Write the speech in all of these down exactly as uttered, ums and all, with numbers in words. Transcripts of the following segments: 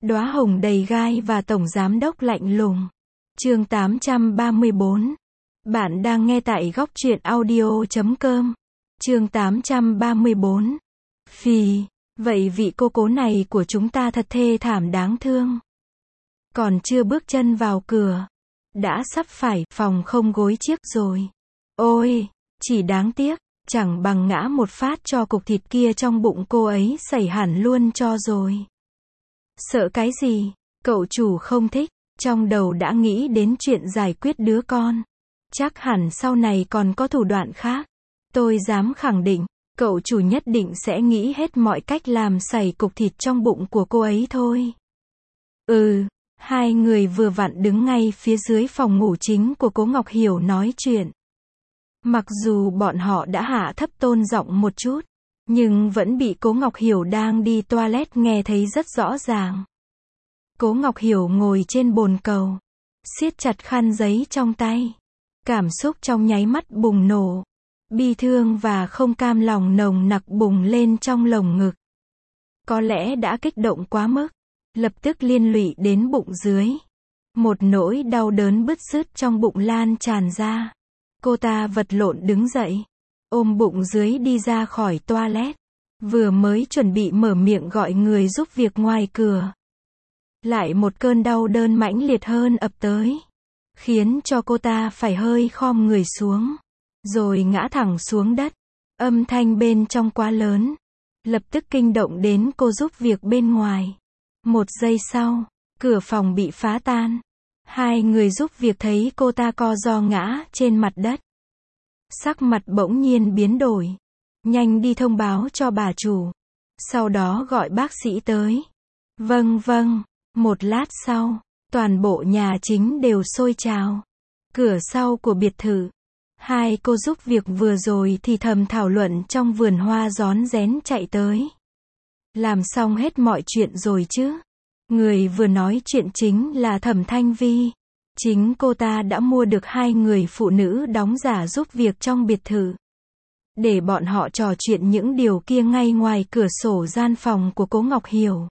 Đóa hồng đầy gai và tổng giám đốc lạnh lùng. Chương tám trăm ba mươi bốn. Bạn đang nghe tại góc truyện audio chấm com. Chương tám trăm ba mươi bốn. Phì, vậy vị cô cố này của chúng ta thật thê thảm đáng thương. Còn chưa bước chân vào cửa, đã sắp phải phòng không gối chiếc rồi. Ôi, chỉ đáng tiếc, chẳng bằng ngã một phát cho cục thịt kia trong bụng cô ấy sẩy hẳn luôn cho rồi. Sợ cái gì, cậu chủ không thích, trong đầu đã nghĩ đến chuyện giải quyết đứa con. Chắc hẳn sau này còn có thủ đoạn khác. Tôi dám khẳng định, cậu chủ nhất định sẽ nghĩ hết mọi cách làm sẩy cục thịt trong bụng của cô ấy thôi. Ừ, hai người vừa vặn đứng ngay phía dưới phòng ngủ chính của Cố Ngọc Hiểu nói chuyện. Mặc dù bọn họ đã hạ thấp tone giọng một chút, nhưng vẫn bị Cố Ngọc Hiểu đang đi toilet nghe thấy rất rõ ràng. Cố Ngọc Hiểu ngồi trên bồn cầu, siết chặt khăn giấy trong tay. Cảm xúc trong nháy mắt bùng nổ. Bi thương và không cam lòng nồng nặc bùng lên trong lồng ngực. Có lẽ đã kích động quá mức, lập tức liên lụy đến bụng dưới. Một nỗi đau đớn bứt rứt trong bụng lan tràn ra. Cô ta vật lộn đứng dậy, ôm bụng dưới đi ra khỏi toilet. Vừa mới chuẩn bị mở miệng gọi người giúp việc ngoài cửa, lại một cơn đau đớn mãnh liệt hơn ập tới, khiến cho cô ta phải hơi khom người xuống, rồi ngã thẳng xuống đất. Âm thanh bên trong quá lớn, lập tức kinh động đến cô giúp việc bên ngoài. Một giây sau, cửa phòng bị phá tan. Hai người giúp việc thấy cô ta co ro ngã trên mặt đất. Sắc mặt bỗng nhiên biến đổi. Nhanh đi thông báo cho bà chủ. Sau đó gọi bác sĩ tới. Vâng vâng. Một lát sau, toàn bộ nhà chính đều sôi trào. Cửa sau của biệt thự, hai cô giúp việc vừa rồi thì thầm thảo luận trong vườn hoa rón rén chạy tới. Làm xong hết mọi chuyện rồi chứ? Người vừa nói chuyện chính là Thẩm Thanh Vi. Chính cô ta đã mua được hai người phụ nữ đóng giả giúp việc trong biệt thự, để bọn họ trò chuyện những điều kia ngay ngoài cửa sổ gian phòng của Cố Ngọc Hiểu.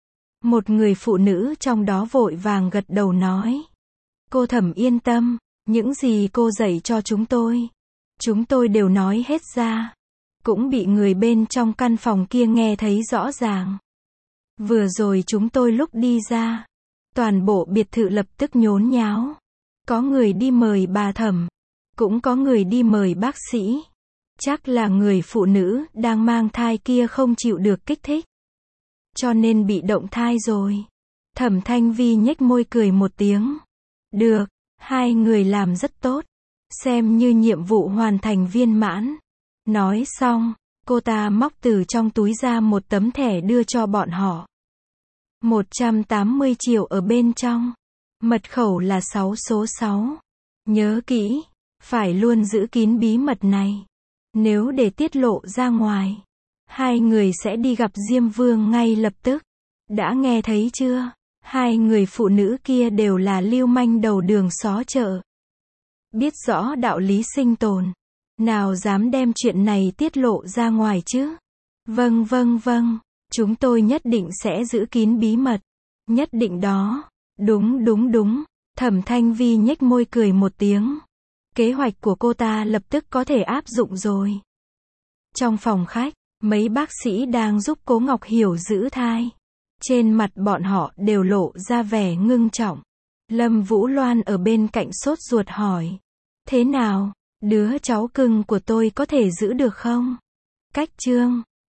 Một người phụ nữ trong đó vội vàng gật đầu nói. Cô Thẩm yên tâm, những gì cô dạy cho chúng tôi, chúng tôi đều nói hết ra. Cũng bị người bên trong căn phòng kia nghe thấy rõ ràng. Vừa rồi chúng tôi lúc đi ra, toàn bộ biệt thự lập tức nhốn nháo. Có người đi mời bà Thẩm, cũng có người đi mời bác sĩ. Chắc là người phụ nữ đang mang thai kia không chịu được kích thích, cho nên bị động thai rồi. Thẩm Thanh Vi nhếch môi cười một tiếng. Được, hai người làm rất tốt. Xem như nhiệm vụ hoàn thành viên mãn. Nói xong, cô ta móc từ trong túi ra một tấm thẻ đưa cho bọn họ. một trăm tám mươi triệu ở bên trong. Mật khẩu là sáu số sáu. Nhớ kỹ, phải luôn giữ kín bí mật này. Nếu để tiết lộ ra ngoài, hai người sẽ đi gặp Diêm Vương ngay lập tức. Đã nghe thấy chưa? Hai người phụ nữ kia đều là lưu manh đầu đường xó chợ. Biết rõ đạo lý sinh tồn. Nào dám đem chuyện này tiết lộ ra ngoài chứ? Vâng vâng vâng, chúng tôi nhất định sẽ giữ kín bí mật. Nhất định đó. Đúng đúng đúng. Thẩm Thanh Vi nhếch môi cười một tiếng. Kế hoạch của cô ta lập tức có thể áp dụng rồi. Trong phòng khách, mấy bác sĩ đang giúp Cố Ngọc Hiểu giữ thai. Trên mặt bọn họ đều lộ ra vẻ ngưng trọng. Lâm Vũ Loan ở bên cạnh sốt ruột hỏi. Thế nào, đứa cháu cưng của tôi có thể giữ được không? Cách Trương,